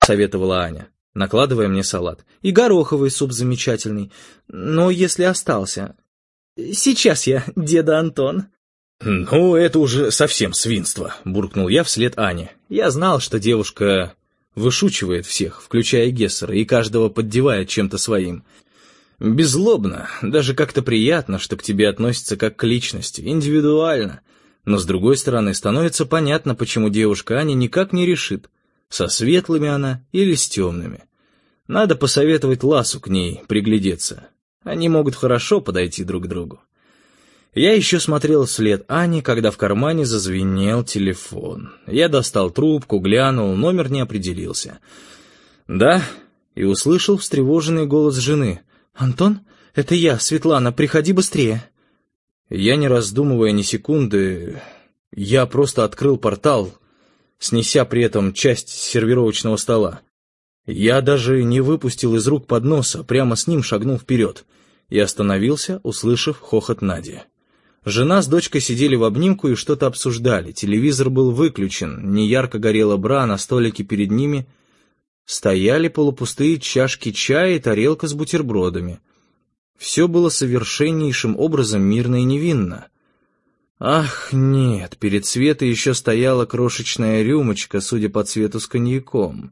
советовала Аня, накладывая мне салат. «И гороховый суп замечательный, но если остался. Сейчас я, деда Антон». «Ну, это уже совсем свинство», — буркнул я вслед Ане. Я знал, что девушка вышучивает всех, включая Гессера, и каждого поддевает чем-то своим. Беззлобно, даже как-то приятно, что к тебе относятся как к личности, индивидуально. Но, с другой стороны, становится понятно, почему девушка Аня никак не решит, со светлыми она или с темными. Надо посоветовать Ласу к ней приглядеться. Они могут хорошо подойти друг к другу. Я еще смотрел вслед Ане, когда в кармане зазвенел телефон. Я достал трубку, глянул, номер не определился. «Да?» И услышал встревоженный голос жены. «Антон, это я, Светлана, приходи быстрее». Я, не раздумывая ни секунды, я просто открыл портал, снеся при этом часть сервировочного стола. Я даже не выпустил из рук подноса, прямо с ним шагнул вперед и остановился, услышав хохот Нади. Жена с дочкой сидели в обнимку и что-то обсуждали. Телевизор был выключен, неярко горела бра, на столике перед ними стояли полупустые чашки чая и тарелка с бутербродами. Все было совершеннейшим образом мирно и невинно. Ах, нет, перед Светой еще стояла крошечная рюмочка, судя по цвету, с коньяком.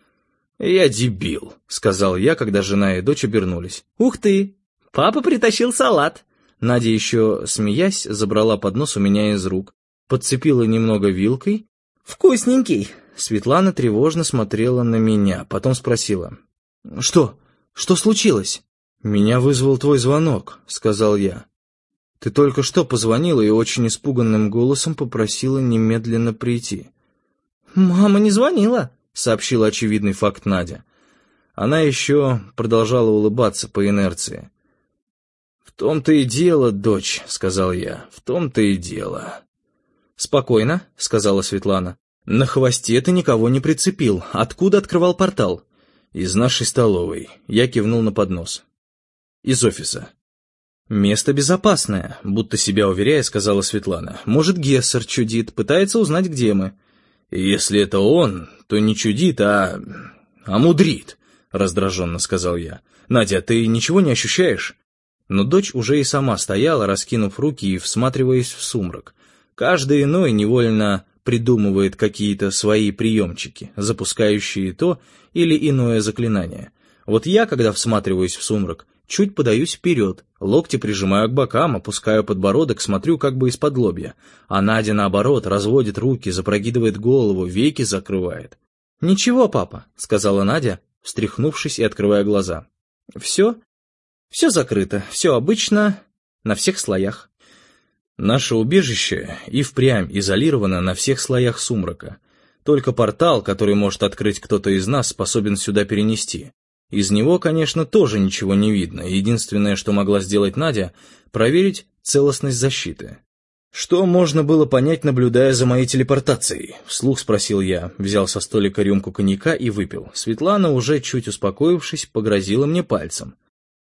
«Я дебил», — сказал я, когда жена и дочь обернулись. «Ух ты! Папа притащил салат!» Надя еще, смеясь, забрала поднос у меня из рук, подцепила немного вилкой. «Вкусненький!» Светлана тревожно смотрела на меня, потом спросила. «Что? Что случилось?» «Меня вызвал твой звонок», — сказал я. «Ты только что позвонила и очень испуганным голосом попросила немедленно прийти». «Мама не звонила», — сообщила очевидный факт Надя. Она еще продолжала улыбаться по инерции. «В том-то и дело, дочь», — сказал я, — «в том-то и дело». «Спокойно», — сказала Светлана. «На хвосте ты никого не прицепил. Откуда открывал портал?» «Из нашей столовой». Я кивнул на поднос. «Из офиса». «Место безопасное», — будто себя уверяя, сказала Светлана. «Может, Гессер чудит, пытается узнать, где мы». «Если это он, то не чудит, а мудрит», — раздраженно сказал я. «Надя, ты ничего не ощущаешь?» Но дочь уже и сама стояла, раскинув руки и всматриваясь в сумрак. Каждый иной невольно придумывает какие-то свои приемчики, запускающие то или иное заклинание. Вот я, когда всматриваюсь в сумрак, чуть подаюсь вперед, локти прижимаю к бокам, опускаю подбородок, смотрю как бы из-под лобья. А Надя, наоборот, разводит руки, запрокидывает голову, веки закрывает. «Ничего, папа», — сказала Надя, встряхнувшись и открывая глаза. «Все закрыто, все обычно, на всех слоях». Наше убежище и впрямь изолировано на всех слоях сумрака. Только портал, который может открыть кто-то из нас, способен сюда перенести. Из него, конечно, тоже ничего не видно. Единственное, что могла сделать Надя, проверить целостность защиты. «Что можно было понять, наблюдая за моей телепортацией?» — вслух спросил я, взял со столика рюмку коньяка и выпил. Светлана, уже чуть успокоившись, погрозила мне пальцем.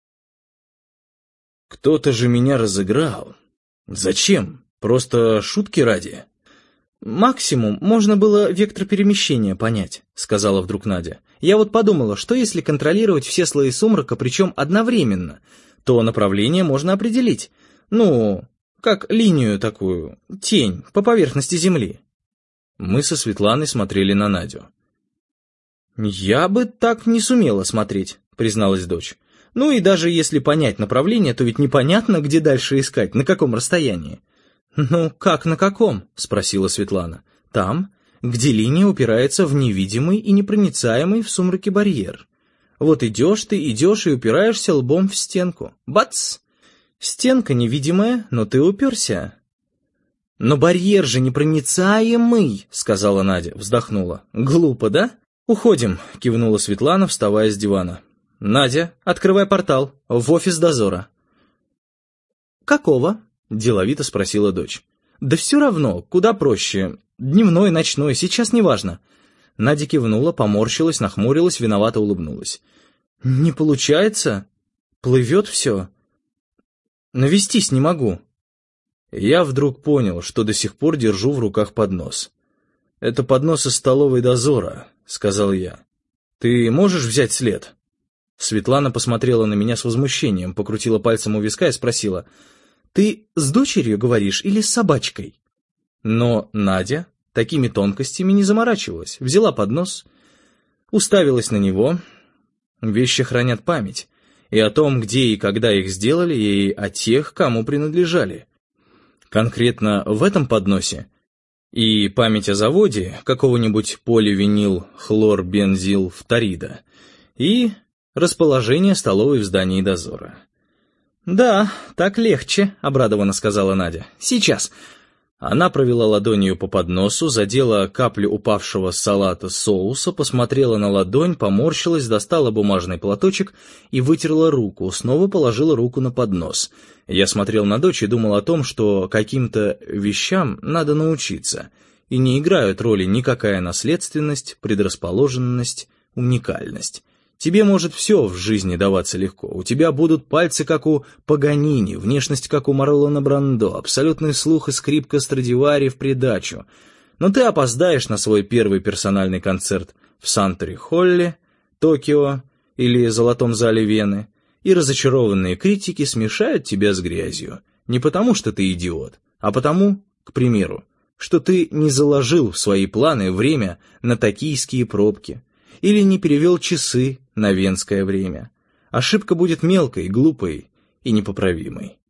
«Кто-то же меня разыграл. Зачем? Просто шутки ради?» «Максимум можно было вектор перемещения понять», — сказала вдруг Надя. «Я вот подумала, что если контролировать все слои сумрака, причем одновременно, то направление можно определить. Ну, как линию такую, тень по поверхности Земли». Мы со Светланой смотрели на Надю. «Я бы так не сумела смотреть», — призналась дочь. «Ну и даже если понять направление, то ведь непонятно, где дальше искать, на каком расстоянии». «Ну, как на каком?» — спросила Светлана. «Там, где линия упирается в невидимый и непроницаемый в сумраке барьер. Вот идешь ты, идешь и упираешься лбом в стенку. Бац! Стенка невидимая, но ты уперся». «Но барьер же непроницаемый», — сказала Надя, вздохнула. «Глупо, да?» «Уходим», — кивнула Светлана, вставая с дивана. «Надя, открывай портал, в офис дозора». «Какого?» — деловито спросила дочь. «Да все равно, куда проще. Дневной, ночной, сейчас неважно». Надя кивнула, поморщилась, нахмурилась, виновато улыбнулась. «Не получается? Плывет все. Навестись не могу». Я вдруг понял, что до сих пор держу в руках поднос. «Это поднос из столовой дозора», — сказал я. «Ты можешь взять след?» Светлана посмотрела на меня с возмущением, покрутила пальцем у виска и спросила: «Ты с дочерью говоришь или с собачкой?» Но Надя такими тонкостями не заморачивалась, взяла поднос, уставилась на него. Вещи хранят память и о том, где и когда их сделали, и о тех, кому принадлежали. Конкретно в этом подносе и память о заводе какого-нибудь поливинил-хлорбензилфторида, и расположение столовой в здании дозора. «Да, так легче», — обрадованно сказала Надя. «Сейчас». Она провела ладонью по подносу, задела каплю упавшего с салата соуса, посмотрела на ладонь, поморщилась, достала бумажный платочек и вытерла руку, снова положила руку на поднос. Я смотрел на дочь и думал о том, что каким-то вещам надо научиться, и не играют роли никакая наследственность, предрасположенность, уникальность. Тебе может все в жизни даваться легко. У тебя будут пальцы, как у Паганини, внешность, как у Марлона Брандо, абсолютный слух и скрипка Страдивари в придачу. Но ты опоздаешь на свой первый персональный концерт в Сантори-Холле, Токио или Золотом зале Вены, и разочарованные критики смешают тебя с грязью. Не потому, что ты идиот, а потому, к примеру, что ты не заложил в свои планы время на токийские пробки или не перевел часы на венское время. Ошибка будет мелкой, глупой и непоправимой.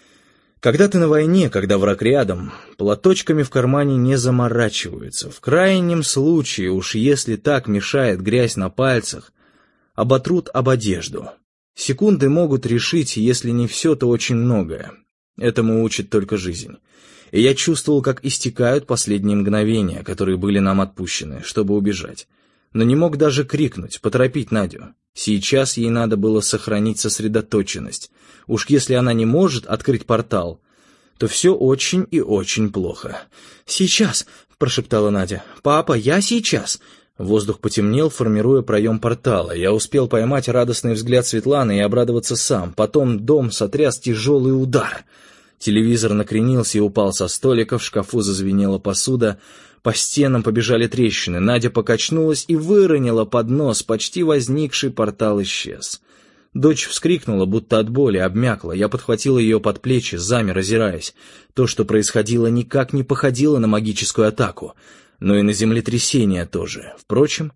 Когда ты на войне, когда враг рядом, платочками в кармане не заморачиваются. В крайнем случае, уж если так мешает грязь на пальцах, оботрут об одежду. Секунды могут решить, если не все, то очень многое. Этому учит только жизнь. И я чувствовал, как истекают последние мгновения, которые были нам отпущены, чтобы убежать. Но не мог даже крикнуть, поторопить Надю. Сейчас ей надо было сохранить сосредоточенность. Уж если она не может открыть портал, то все очень и очень плохо. «Сейчас!» — прошептала Надя. «Папа, я сейчас!» Воздух потемнел, формируя проем портала. Я успел поймать радостный взгляд Светланы и обрадоваться сам. Потом дом сотряс тяжелый удар. Телевизор накренился и упал со столика, в шкафу зазвенела посуда. По стенам побежали трещины, Надя покачнулась и выронила поднос, почти возникший портал исчез. Дочь вскрикнула, будто от боли, обмякла. Я подхватил ее под плечи, замер, озираясь. То, что происходило, никак не походило на магическую атаку, но и на землетрясение тоже. Впрочем,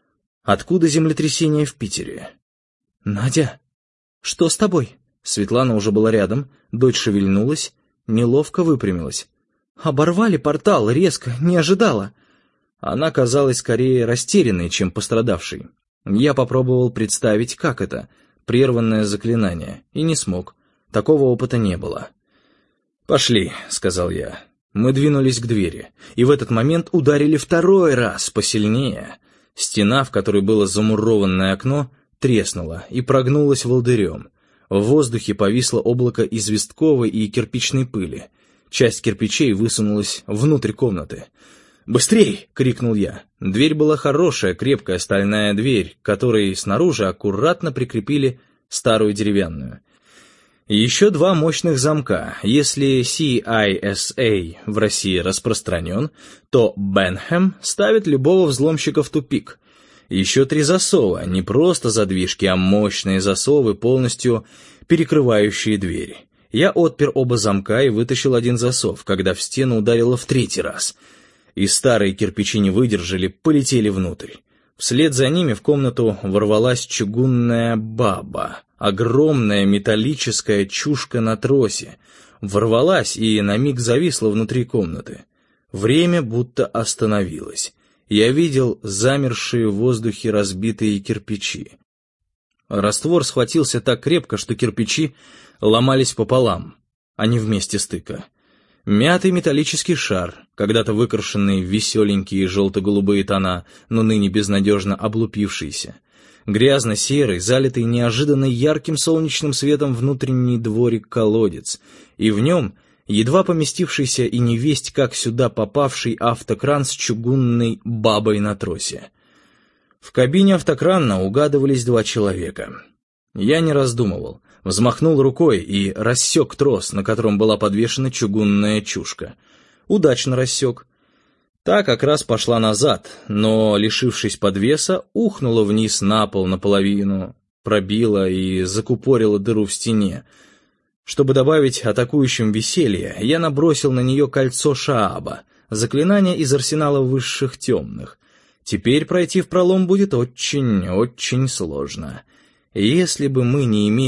откуда землетрясение в Питере? «Надя, что с тобой?» Светлана уже была рядом, дочь шевельнулась, неловко выпрямилась. «Оборвали портал, резко, не ожидала». Она казалась скорее растерянной, чем пострадавшей. Я попробовал представить, как это — прерванное заклинание, и не смог. Такого опыта не было. «Пошли», — сказал я. Мы двинулись к двери, и в этот момент ударили второй раз, посильнее. Стена, в которой было замурованное окно, треснула и прогнулась волдырем. В воздухе повисло облако известковой и кирпичной пыли. Часть кирпичей высунулась внутрь комнаты. «Быстрей!» — крикнул я. Дверь была хорошая, крепкая стальная дверь, к которой снаружи аккуратно прикрепили старую деревянную. Еще два мощных замка. Если CISA в России распространен, то Бенхэм ставит любого взломщика в тупик. Еще 3 засова, не просто задвижки, а мощные засовы, полностью перекрывающие двери. Я отпер оба замка и вытащил один засов, когда в стену ударило в 3-й раз. И старые кирпичи не выдержали, полетели внутрь. Вслед за ними в комнату ворвалась чугунная баба, огромная металлическая чушка на тросе. Ворвалась и на миг зависла внутри комнаты. Время будто остановилось. Я видел замершие в воздухе разбитые кирпичи. Раствор схватился так крепко, что кирпичи ломались пополам, а не вместе стыка. Мятый металлический шар, когда-то выкрашенный в веселенькие желто-голубые тона, но ныне безнадежно облупившийся. Грязно-серый, залитый неожиданно ярким солнечным светом внутренний дворик-колодец, и в нем едва поместившийся и невесть как сюда попавший автокран с чугунной бабой на тросе. В кабине автокрана угадывались 2 человека. Я не раздумывал, взмахнул рукой и рассек трос, на котором была подвешена чугунная чушка. Удачно рассек. Та как раз пошла назад, но, лишившись подвеса, ухнула вниз на пол наполовину, пробила и закупорила дыру в стене. Чтобы добавить атакующим веселье, я набросил на нее кольцо Шааба, заклинание из арсенала высших темных. Теперь пройти в пролом будет очень-очень сложно. Если бы мы не имели